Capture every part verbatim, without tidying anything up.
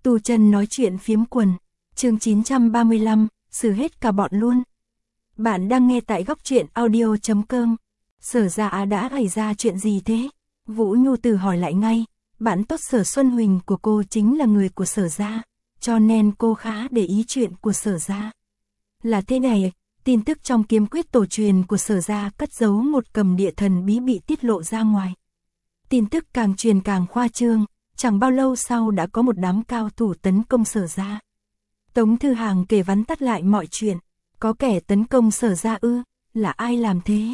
Tu chân nói chuyện phiếm quần, chương chín trăm ba mươi lăm, xử hết cả bọn luôn. Bạn đang nghe tại góc truyện audio chấm com. Sở Gia đã xảy ra chuyện gì thế? Vũ Nhu Tử hỏi lại ngay. Bạn tốt Sở Xuân Huỳnh của cô chính là người của Sở Gia, cho nên cô khá để ý chuyện của Sở Gia. Là thế này, tin tức trong kiếm quyết tổ truyền của Sở Gia cất giấu một cầm địa thần bí bị tiết lộ ra ngoài. Tin tức càng truyền càng khoa trương, chẳng bao lâu sau đã có một đám cao thủ tấn công Sở Gia. Tống Thư Hàng kể vắn tắt lại mọi chuyện. Có kẻ tấn công Sở Gia ư? Là ai làm thế?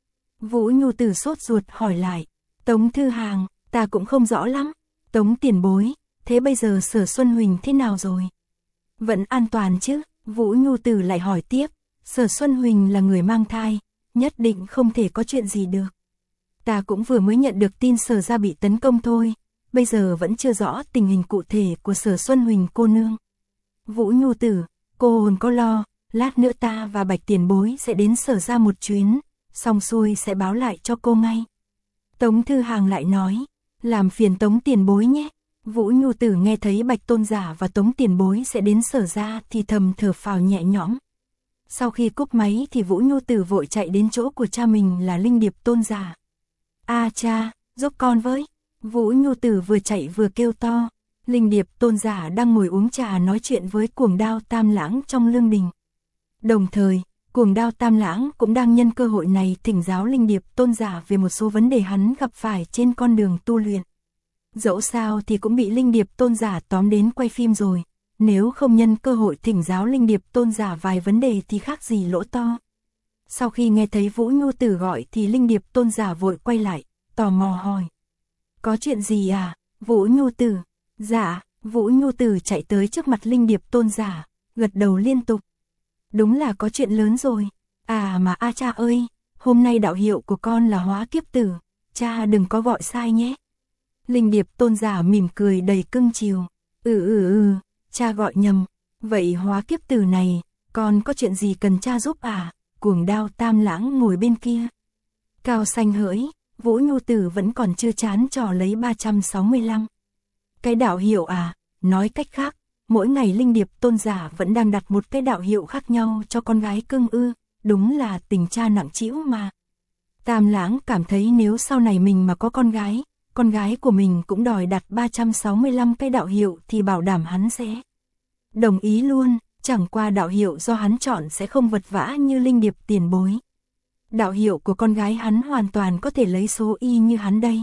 Vũ Nhu Tử sốt ruột hỏi lại. Tống Thư Hàng, ta cũng không rõ lắm. Tống tiền bối, thế bây giờ Sở Xuân Huỳnh thế nào rồi? Vẫn an toàn chứ? Vũ Nhu Tử lại hỏi tiếp. Sở Xuân Huỳnh là người mang thai, nhất định không thể có chuyện gì được. Ta cũng vừa mới nhận được tin Sở Gia bị tấn công thôi, bây giờ vẫn chưa rõ tình hình cụ thể của Sở Xuân Huỳnh cô nương. Vũ Nhu Tử, cô hồn có lo, lát nữa ta và Bạch tiền bối sẽ đến Sở Gia một chuyến, xong xuôi sẽ báo lại cho cô ngay. Tống Thư Hàng lại nói, làm phiền Tống tiền bối nhé. Vũ Nhu Tử nghe thấy Bạch tôn giả và Tống tiền bối sẽ đến Sở Gia thì thầm thở phào nhẹ nhõm. Sau khi cúp máy thì Vũ Nhu Tử vội chạy đến chỗ của cha mình là Linh Điệp tôn giả. A cha, giúp con với. Vũ Nhu Tử vừa chạy vừa kêu to. Linh Điệp tôn giả đang ngồi uống trà nói chuyện với Cuồng Đao Tam Lãng trong lương đình. Đồng thời, Cuồng Đao Tam Lãng cũng đang nhân cơ hội này thỉnh giáo Linh Điệp tôn giả về một số vấn đề hắn gặp phải trên con đường tu luyện. Dẫu sao thì cũng bị Linh Điệp tôn giả tóm đến quay phim rồi, nếu không nhân cơ hội thỉnh giáo Linh Điệp tôn giả vài vấn đề thì khác gì lỗ to. Sau khi nghe thấy Vũ Nhu Tử gọi thì Linh Điệp tôn giả vội quay lại, tò mò hỏi. Có chuyện gì à, Vũ Nhu Tử? Dạ, Vũ Nhu Tử chạy tới trước mặt Linh Điệp tôn giả, gật đầu liên tục. Đúng là có chuyện lớn rồi. À mà a cha ơi, hôm nay đạo hiệu của con là Hóa Kiếp Tử, cha đừng có gọi sai nhé. Linh Điệp tôn giả mỉm cười đầy cưng chiều. Ừ ừ ừ, cha gọi nhầm. Vậy Hóa Kiếp Tử này, con có chuyện gì cần cha giúp à? Cuồng Đao Tam Lãng ngồi bên kia. Cao xanh hỡi, Vũ Nhu Tử vẫn còn chưa chán trò lấy ba trăm sáu mươi lăm. Cái đạo hiệu à, nói cách khác, mỗi ngày Linh Điệp tôn giả vẫn đang đặt một cái đạo hiệu khác nhau cho con gái cưng ư, đúng là tình cha nặng trĩu mà. Tam Lãng cảm thấy nếu sau này mình mà có con gái, con gái của mình cũng đòi đặt ba trăm sáu mươi lăm cái đạo hiệu thì bảo đảm hắn sẽ đồng ý luôn, chẳng qua đạo hiệu do hắn chọn sẽ không vật vã như Linh Điệp tiền bối. Đạo hiệu của con gái hắn hoàn toàn có thể lấy số y như hắn đây.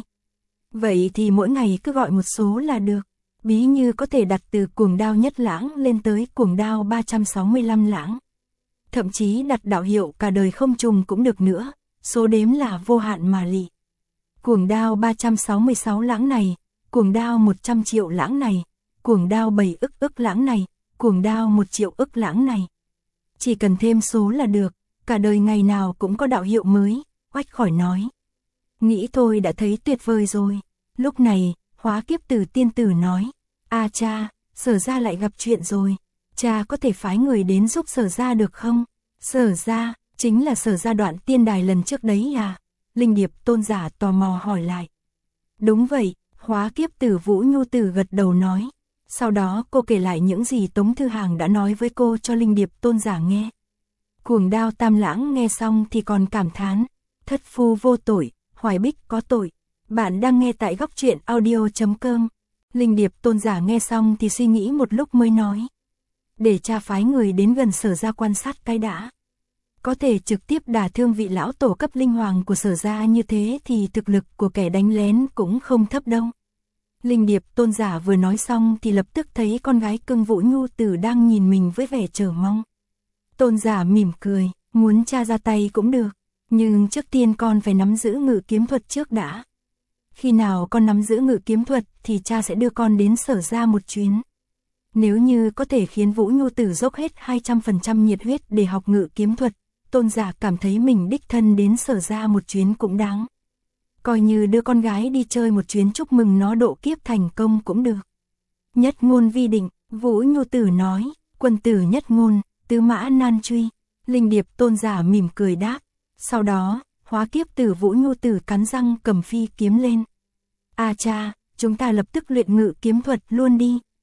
Vậy thì mỗi ngày cứ gọi một số là được. Ví như có thể đặt từ Cuồng Đao Nhất Lãng lên tới Cuồng Đao ba trăm sáu mươi lăm Lãng. Thậm chí đặt đạo hiệu cả đời không trùng cũng được nữa, số đếm là vô hạn mà lị. Cuồng Đao ba trăm sáu mươi sáu Lãng này, Cuồng Đao một trăm triệu Lãng này, Cuồng Đao bảy ức ức Lãng này, Cuồng Đao một triệu ức Lãng này. Chỉ cần thêm số là được, cả đời ngày nào cũng có đạo hiệu mới, oách khỏi nói. Nghĩ thôi đã thấy tuyệt vời rồi. Lúc này, Hóa Kiếp Tử tiên tử nói, a cha, Sở Gia lại gặp chuyện rồi, cha có thể phái người đến giúp Sở Gia được không? Sở Gia, chính là Sở Gia Đoạn Tiên Đài lần trước đấy à? Linh Điệp tôn giả tò mò hỏi lại. Đúng vậy, Hóa Kiếp Tử Vũ Nhu Tử gật đầu nói. Sau đó cô kể lại những gì Tống Thư Hàng đã nói với cô cho Linh Điệp tôn giả nghe. Cuồng Đao Tam Lãng nghe xong thì còn cảm thán, thất phu vô tội, Hoài Bích có tội. Bạn đang nghe tại góc truyện audio chấm com. Linh Điệp tôn giả nghe xong thì suy nghĩ một lúc mới nói. Để cha phái người đến gần Sở Gia quan sát cái đã. Có thể trực tiếp đả thương vị lão tổ cấp linh hoàng của Sở Gia như thế thì thực lực của kẻ đánh lén cũng không thấp đâu. Linh Điệp tôn giả vừa nói xong thì lập tức thấy con gái cưng Vũ Nhu Tử đang nhìn mình với vẻ chờ mong. Tôn giả mỉm cười, muốn cha ra tay cũng được, nhưng trước tiên con phải nắm giữ ngự kiếm thuật trước đã. Khi nào con nắm giữ ngự kiếm thuật thì cha sẽ đưa con đến Sở Gia một chuyến. Nếu như có thể khiến Vũ Nhu Tử dốc hết hai trăm phần trăm nhiệt huyết để học ngự kiếm thuật, tôn giả cảm thấy mình đích thân đến Sở Gia một chuyến cũng đáng. Coi như đưa con gái đi chơi một chuyến chúc mừng nó độ kiếp thành công cũng được. Nhất ngôn vi định, Vũ Nhu Tử nói, quân tử nhất ngôn, tứ mã nan truy. Linh Điệp tôn giả mỉm cười đáp. Sau đó, Hóa Kiếp Tử Vũ Nhu Tử cắn răng cầm phi kiếm lên. A cha, chúng ta lập tức luyện ngự kiếm thuật luôn đi.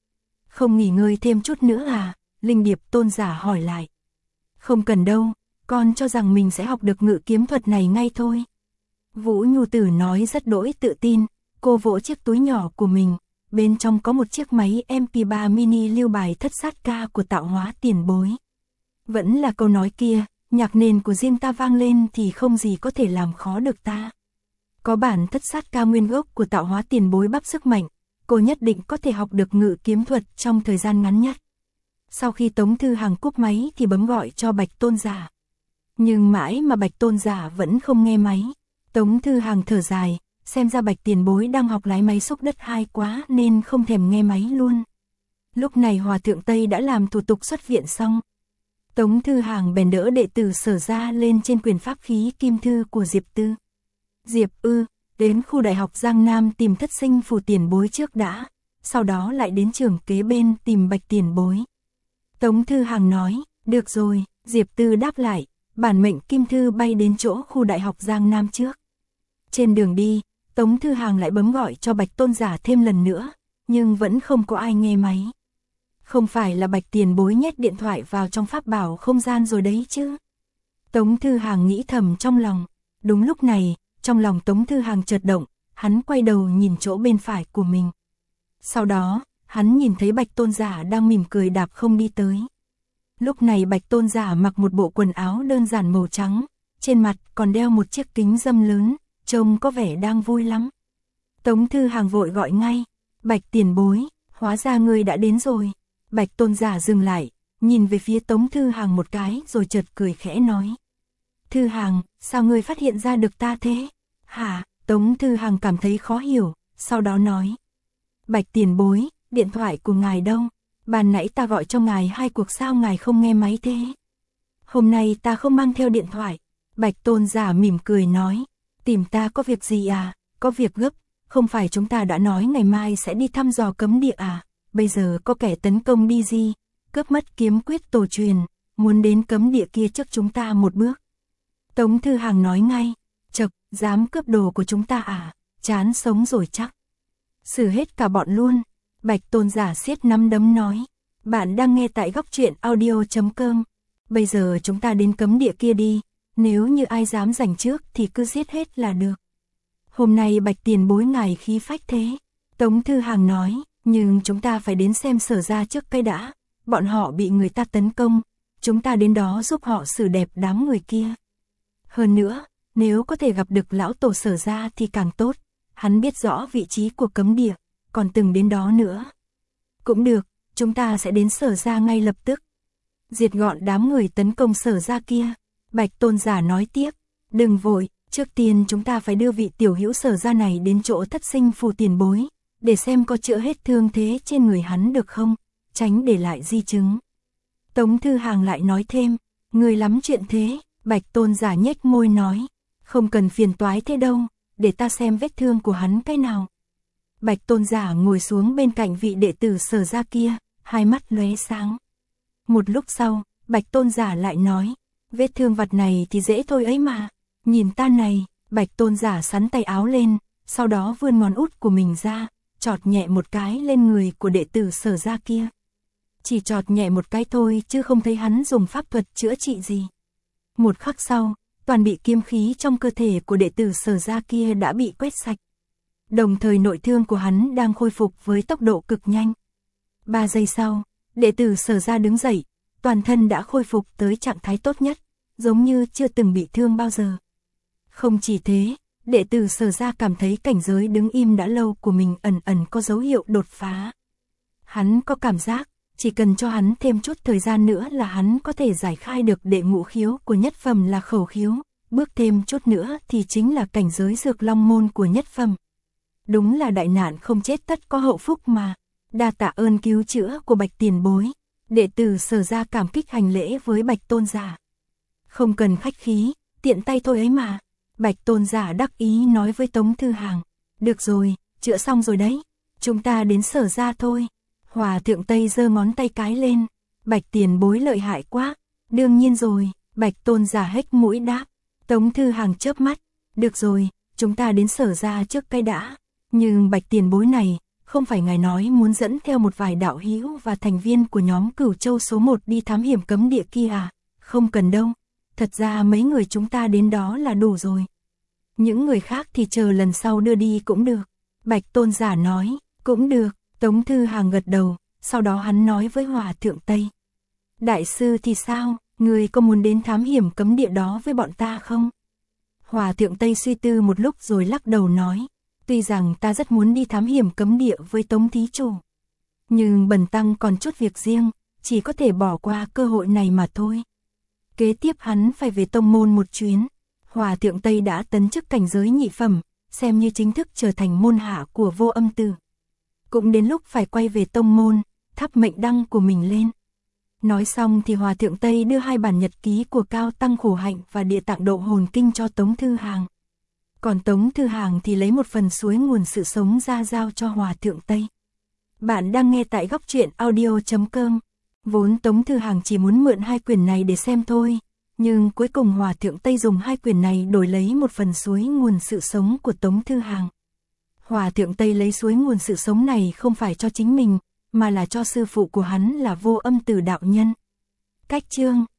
Không nghỉ ngơi thêm chút nữa à? Linh Điệp tôn giả hỏi lại. Không cần đâu, con cho rằng mình sẽ học được ngự kiếm thuật này ngay thôi. Vũ Nhu Tử nói rất đỗi tự tin, cô vỗ chiếc túi nhỏ của mình, bên trong có một chiếc máy em pê ba mini lưu bài thất sát ca của Tạo Hóa tiền bối. Vẫn là câu nói kia, nhạc nền của riêng ta vang lên thì không gì có thể làm khó được ta. Có bản thất sát ca nguyên gốc của Tạo Hóa tiền bối bắp sức mạnh, cô nhất định có thể học được ngự kiếm thuật trong thời gian ngắn nhất. Sau khi Tống Thư Hằng cúp máy thì bấm gọi cho Bạch Tôn giả. Nhưng mãi mà Bạch Tôn giả vẫn không nghe máy. Tống Thư Hằng thở dài, xem ra Bạch tiền bối đang học lái máy xúc đất hay quá nên không thèm nghe máy luôn. Lúc này Hòa Thượng Tây đã làm thủ tục xuất viện xong. Tống Thư Hằng bèn đỡ đệ tử Sở ra lên trên quyền pháp khí kim thư của Diệp Tư. Diệp Ư, đến khu đại học Giang Nam tìm Thất Sinh Phù tiền bối trước đã, sau đó lại đến trường kế bên tìm Bạch tiền bối. Tống Thư Hằng nói, được rồi, Diệp Tư đáp lại, bản mệnh kim thư bay đến chỗ khu đại học Giang Nam trước. Trên đường đi, Tống Thư Hằng lại bấm gọi cho Bạch Tôn giả thêm lần nữa, nhưng vẫn không có ai nghe máy. Không phải là Bạch tiền bối nhét điện thoại vào trong pháp bảo không gian rồi đấy chứ? Tống Thư Hằng nghĩ thầm trong lòng. Đúng lúc này, trong lòng Tống Thư Hằng chợt động, hắn quay đầu nhìn chỗ bên phải của mình. Sau đó, hắn nhìn thấy Bạch Tôn giả đang mỉm cười đạp không đi tới. Lúc này Bạch Tôn giả mặc một bộ quần áo đơn giản màu trắng, trên mặt còn đeo một chiếc kính râm lớn, trông có vẻ đang vui lắm. Tống Thư Hằng vội gọi ngay, Bạch tiền bối, hóa ra ngươi đã đến rồi. Bạch Tôn giả dừng lại, nhìn về phía Tống Thư Hằng một cái rồi chợt cười khẽ nói. Thư Hằng, sao ngươi phát hiện ra được ta thế? Hả? Tống Thư Hằng cảm thấy khó hiểu, sau đó nói. Bạch tiền bối, điện thoại của ngài đâu? Ban nãy ta gọi cho ngài hai cuộc sao ngài không nghe máy thế? Hôm nay ta không mang theo điện thoại. Bạch Tôn giả mỉm cười nói. Tìm ta có việc gì à? Có việc gấp, không phải chúng ta đã nói ngày mai sẽ đi thăm dò cấm địa à? Bây giờ có kẻ tấn công đi gì? Cướp mất kiếm quyết tổ truyền, muốn đến cấm địa kia trước chúng ta một bước. Tống Thư Hằng nói ngay, chậc, dám cướp đồ của chúng ta à? Chán sống rồi chắc. Xử hết cả bọn luôn. Bạch Tôn giả siết nắm đấm nói. Bạn đang nghe tại góc truyện audio chấm com. Bây giờ chúng ta đến cấm địa kia đi. Nếu như ai dám giành trước thì cứ giết hết là được. Hôm nay Bạch tiền bối ngài khí phách thế. Tống Thư Hằng nói. Nhưng chúng ta phải đến xem Sở ra trước cái đã. Bọn họ bị người ta tấn công. Chúng ta đến đó giúp họ xử đẹp đám người kia. Hơn nữa, nếu có thể gặp được lão tổ Sở ra thì càng tốt. Hắn biết rõ vị trí của cấm địa, còn từng đến đó nữa. Cũng được, chúng ta sẽ đến Sở ra ngay lập tức. Diệt gọn đám người tấn công Sở ra kia. Bạch Tôn giả nói tiếp, đừng vội, trước tiên chúng ta phải đưa vị tiểu hữu Sở ra này đến chỗ Thất Sinh Phù tiền bối, để xem có chữa hết thương thế trên người hắn được không, tránh để lại di chứng. Tống Thư Hằng lại nói thêm, người lắm chuyện thế. Bạch Tôn giả nhếch môi nói, không cần phiền toái thế đâu, để ta xem vết thương của hắn cái nào. Bạch Tôn giả ngồi xuống bên cạnh vị đệ tử Sở ra kia, hai mắt lóe sáng. Một lúc sau, Bạch Tôn giả lại nói, vết thương vặt này thì dễ thôi ấy mà, nhìn ta này. Bạch Tôn giả sắn tay áo lên, sau đó vươn ngón út của mình ra, chọt nhẹ một cái lên người của đệ tử Sở ra kia. Chỉ chọt nhẹ một cái thôi chứ không thấy hắn dùng pháp thuật chữa trị gì. Một khắc sau, toàn bị kiếm khí trong cơ thể của đệ tử Sở ra kia đã bị quét sạch. Đồng thời nội thương của hắn đang khôi phục với tốc độ cực nhanh. Ba giây sau, đệ tử Sở ra đứng dậy, toàn thân đã khôi phục tới trạng thái tốt nhất, giống như chưa từng bị thương bao giờ. Không chỉ thế, đệ tử Sở ra cảm thấy cảnh giới đứng im đã lâu của mình ẩn ẩn có dấu hiệu đột phá. Hắn có cảm giác, chỉ cần cho hắn thêm chút thời gian nữa là hắn có thể giải khai được đệ ngũ khiếu của nhất phẩm là khẩu khiếu, bước thêm chút nữa thì chính là cảnh giới dược long môn của nhất phẩm. Đúng là đại nạn không chết tất có hậu phúc mà. Đa tạ ơn cứu chữa của Bạch tiền bối. Đệ tử Sở ra cảm kích hành lễ với Bạch Tôn giả. Không cần khách khí, tiện tay thôi ấy mà. Bạch Tôn giả đắc ý nói với Tống Thư Hằng. Được rồi, chữa xong rồi đấy. Chúng ta đến Sở ra thôi. Hòa Thượng Tây giơ ngón tay cái lên. Bạch tiền bối lợi hại quá. Đương nhiên rồi, Bạch Tôn giả hếch mũi đáp. Tống Thư Hằng chớp mắt. Được rồi, chúng ta đến Sở ra trước cái đã. Nhưng Bạch tiền bối này, không phải ngài nói muốn dẫn theo một vài đạo hữu và thành viên của nhóm Cửu Châu số một đi thám hiểm cấm địa kia à? Không cần đâu, thật ra mấy người chúng ta đến đó là đủ rồi. Những người khác thì chờ lần sau đưa đi cũng được. Bạch Tôn giả nói, cũng được. Tống Thư Hàng gật đầu, sau đó hắn nói với Hòa Thượng Tây. Đại sư thì sao, người có muốn đến thám hiểm cấm địa đó với bọn ta không? Hòa Thượng Tây suy tư một lúc rồi lắc đầu nói, tuy rằng ta rất muốn đi thám hiểm cấm địa với Tống thí chủ, nhưng bần tăng còn chút việc riêng, chỉ có thể bỏ qua cơ hội này mà thôi. Kế tiếp hắn phải về tông môn một chuyến. Hòa Thượng Tây đã tấn chức cảnh giới nhị phẩm, xem như chính thức trở thành môn hạ của Vô Âm Tử. Cũng đến lúc phải quay về tông môn, thắp mệnh đăng của mình lên. Nói xong thì Hòa Thượng Tây đưa hai bản nhật ký của Cao Tăng Khổ Hạnh và Địa Tạng Độ Hồn Kinh cho Tống Thư Hàng. Còn Tống Thư Hàng thì lấy một phần suối nguồn sự sống ra giao cho Hòa Thượng Tây. Bạn đang nghe tại góc truyện audio chấm com. Vốn Tống Thư Hàng chỉ muốn mượn hai quyển này để xem thôi, nhưng cuối cùng Hòa Thượng Tây dùng hai quyển này đổi lấy một phần suối nguồn sự sống của Tống Thư Hàng. Hòa Thượng Tây lấy suối nguồn sự sống này không phải cho chính mình, mà là cho sư phụ của hắn là Vô Âm Tử đạo nhân. Cách chương